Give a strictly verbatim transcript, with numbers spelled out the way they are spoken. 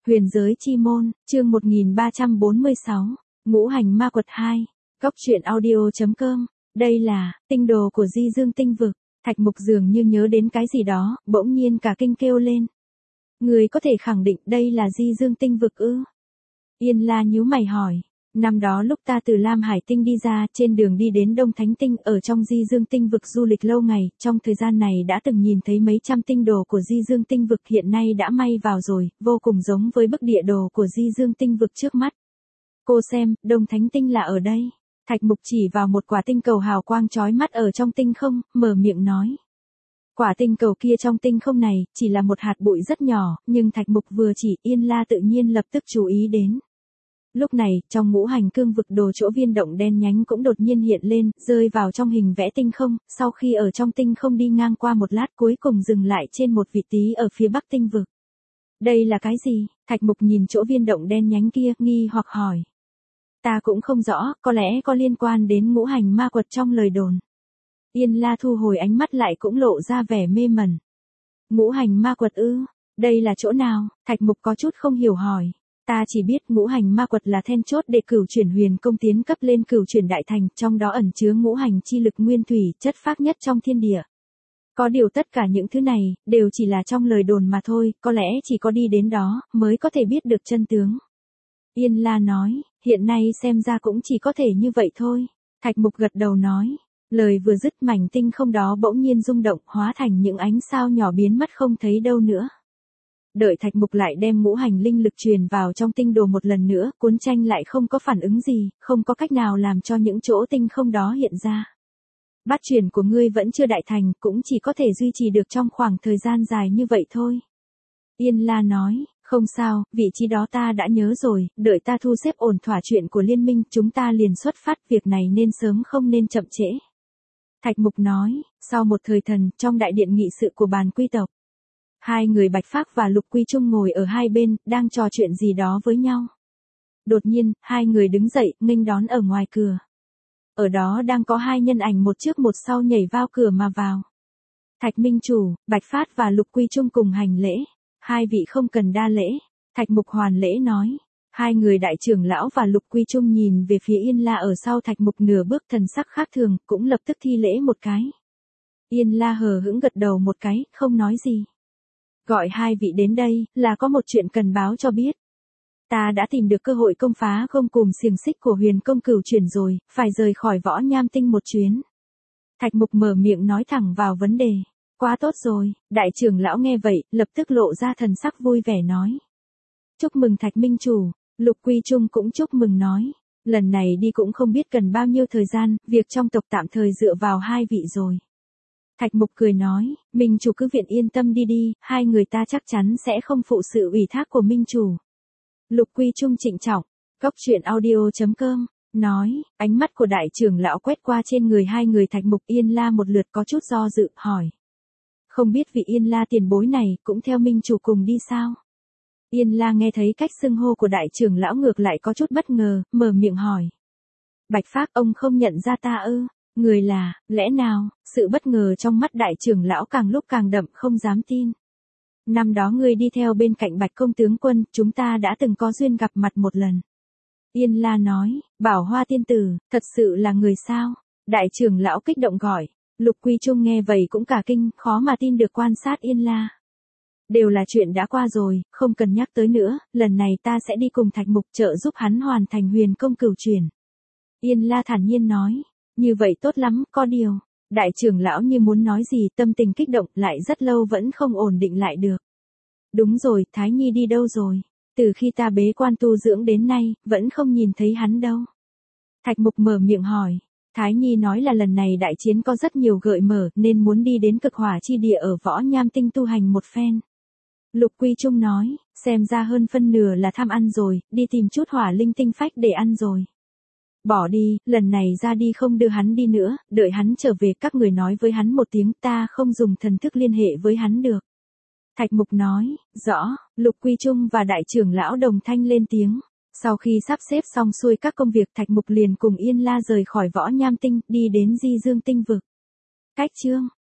Huyền giới chi môn, chương một nghìn ba trăm bốn mươi sáu, Ngũ hành ma quật hai, Cóc truyện audio.com, đây là, tinh đồ của Di Dương tinh vực, Thạch Mục dường như nhớ đến cái gì đó, bỗng nhiên cả kinh kêu lên. Người có thể khẳng định đây là Di Dương tinh vực ư? Yên La nhíu mày hỏi. Năm đó lúc ta từ Lam Hải tinh đi ra, trên đường đi đến Đông Thánh tinh, ở trong Di Dương tinh vực du lịch lâu ngày, trong thời gian này đã từng nhìn thấy mấy trăm tinh đồ của Di Dương tinh vực, hiện nay đã may vào rồi, vô cùng giống với bức địa đồ của Di Dương tinh vực trước mắt. Cô xem, Đông Thánh tinh là ở đây. Thạch Mục chỉ vào một quả tinh cầu hào quang chói mắt ở trong tinh không, mở miệng nói. Quả tinh cầu kia trong tinh không này, chỉ là một hạt bụi rất nhỏ, nhưng Thạch Mục vừa chỉ, Yên La tự nhiên lập tức chú ý đến. Lúc này, trong ngũ hành cương vực đồ chỗ viên động đen nhánh cũng đột nhiên hiện lên, rơi vào trong hình vẽ tinh không, sau khi ở trong tinh không đi ngang qua một lát cuối cùng dừng lại trên một vị trí ở phía bắc tinh vực. Đây là cái gì? Thạch Mục nhìn chỗ viên động đen nhánh kia, nghi hoặc hỏi. Ta cũng không rõ, có lẽ có liên quan đến ngũ hành ma quật trong lời đồn. Yên La thu hồi ánh mắt lại cũng lộ ra vẻ mê mẩn. Ngũ hành ma quật ư? Đây là chỗ nào? Thạch Mục có chút không hiểu hỏi. Ta chỉ biết ngũ hành ma quật là then chốt để cửu chuyển huyền công tiến cấp lên cửu chuyển đại thành, trong đó ẩn chứa ngũ hành chi lực nguyên thủy, chất phác nhất trong thiên địa. Có điều tất cả những thứ này, đều chỉ là trong lời đồn mà thôi, có lẽ chỉ có đi đến đó, mới có thể biết được chân tướng. Yên La nói, hiện nay xem ra cũng chỉ có thể như vậy thôi. Thạch Mục gật đầu nói, lời vừa dứt mảnh tinh không đó bỗng nhiên rung động, hóa thành những ánh sao nhỏ biến mất không thấy đâu nữa. Đợi Thạch Mục lại đem ngũ hành linh lực truyền vào trong tinh đồ một lần nữa, cuốn tranh lại không có phản ứng gì, không có cách nào làm cho những chỗ tinh không đó hiện ra. Bát truyền của ngươi vẫn chưa đại thành, cũng chỉ có thể duy trì được trong khoảng thời gian dài như vậy thôi. Yên La nói, không sao, vị trí đó ta đã nhớ rồi, đợi ta thu xếp ổn thỏa chuyện của liên minh, chúng ta liền xuất phát, việc này nên sớm không nên chậm trễ. Thạch Mục nói, sau một thời thần, trong đại điện nghị sự của bàn quy tộc. Hai người Bạch Phác và Lục Quy Trung ngồi ở hai bên, đang trò chuyện gì đó với nhau. Đột nhiên, hai người đứng dậy, nghênh đón ở ngoài cửa. Ở đó đang có hai nhân ảnh một trước một sau nhảy vào cửa mà vào. Thạch Minh Chủ, Bạch Phác và Lục Quy Trung cùng hành lễ. Hai vị không cần đa lễ. Thạch Mục hoàn lễ nói. Hai người đại trưởng lão và Lục Quy Trung nhìn về phía Yên La ở sau Thạch Mục nửa bước, thần sắc khác thường, cũng lập tức thi lễ một cái. Yên La hờ hững gật đầu một cái, không nói gì. Gọi hai vị đến đây, là có một chuyện cần báo cho biết. Ta đã tìm được cơ hội công phá gông cùm xiềng xích của huyền công cửu chuyển rồi, phải rời khỏi võ nham tinh một chuyến. Thạch Mục mở miệng nói thẳng vào vấn đề. Quá tốt rồi, đại trưởng lão nghe vậy, lập tức lộ ra thần sắc vui vẻ nói. Chúc mừng Thạch Minh Chủ, Lục Quy Trung cũng chúc mừng nói. Lần này đi cũng không biết cần bao nhiêu thời gian, việc trong tộc tạm thời dựa vào hai vị rồi. Thạch Mục cười nói, Minh Chủ cứ viện yên tâm đi đi, hai người ta chắc chắn sẽ không phụ sự ủy thác của Minh Chủ. Lục Quy Trung trịnh trọng, Cóc truyện audio.com, nói, ánh mắt của đại trưởng lão quét qua trên người hai người Thạch Mục. Yên La một lượt có chút do dự, hỏi. Không biết vị Yên La tiền bối này cũng theo Minh Chủ cùng đi sao? Yên La nghe thấy cách xưng hô của đại trưởng lão ngược lại có chút bất ngờ, mở miệng hỏi. Bạch Phác, ông không nhận ra ta ư? Người là, lẽ nào? Sự bất ngờ trong mắt đại trưởng lão càng lúc càng đậm, không dám tin. Năm đó ngươi đi theo bên cạnh Bạch công tướng quân, chúng ta đã từng có duyên gặp mặt một lần. Yên La nói, Bảo Hoa tiên tử, thật sự là người sao? Đại trưởng lão kích động gọi. Lục Quy Trung nghe vậy cũng cả kinh, khó mà tin được quan sát Yên La. Đều là chuyện đã qua rồi, không cần nhắc tới nữa, lần này ta sẽ đi cùng Thạch Mục trợ giúp hắn hoàn thành huyền công cửu chuyển. Yên La thản nhiên nói, như vậy tốt lắm, có điều. Đại trưởng lão như muốn nói gì, tâm tình kích động, lại rất lâu vẫn không ổn định lại được. Đúng rồi, Thái Nhi đi đâu rồi? Từ khi ta bế quan tu dưỡng đến nay, vẫn không nhìn thấy hắn đâu. Thạch Mục mở miệng hỏi. Thái Nhi nói là lần này đại chiến có rất nhiều gợi mở, nên muốn đi đến cực hỏa chi địa ở võ nham tinh tu hành một phen. Lục Quy Trung nói, xem ra hơn phân nửa là tham ăn rồi, đi tìm chút hỏa linh tinh phách để ăn rồi. Bỏ đi, lần này ra đi không đưa hắn đi nữa, đợi hắn trở về các người nói với hắn một tiếng, ta không dùng thần thức liên hệ với hắn được. Thạch Mục nói, rõ. Lục Quy Trung và đại trưởng lão đồng thanh lên tiếng. Sau khi sắp xếp xong xuôi các công việc, Thạch Mục liền cùng Yên La rời khỏi võ nham tinh, đi đến Di Dương tinh vực. Cách chương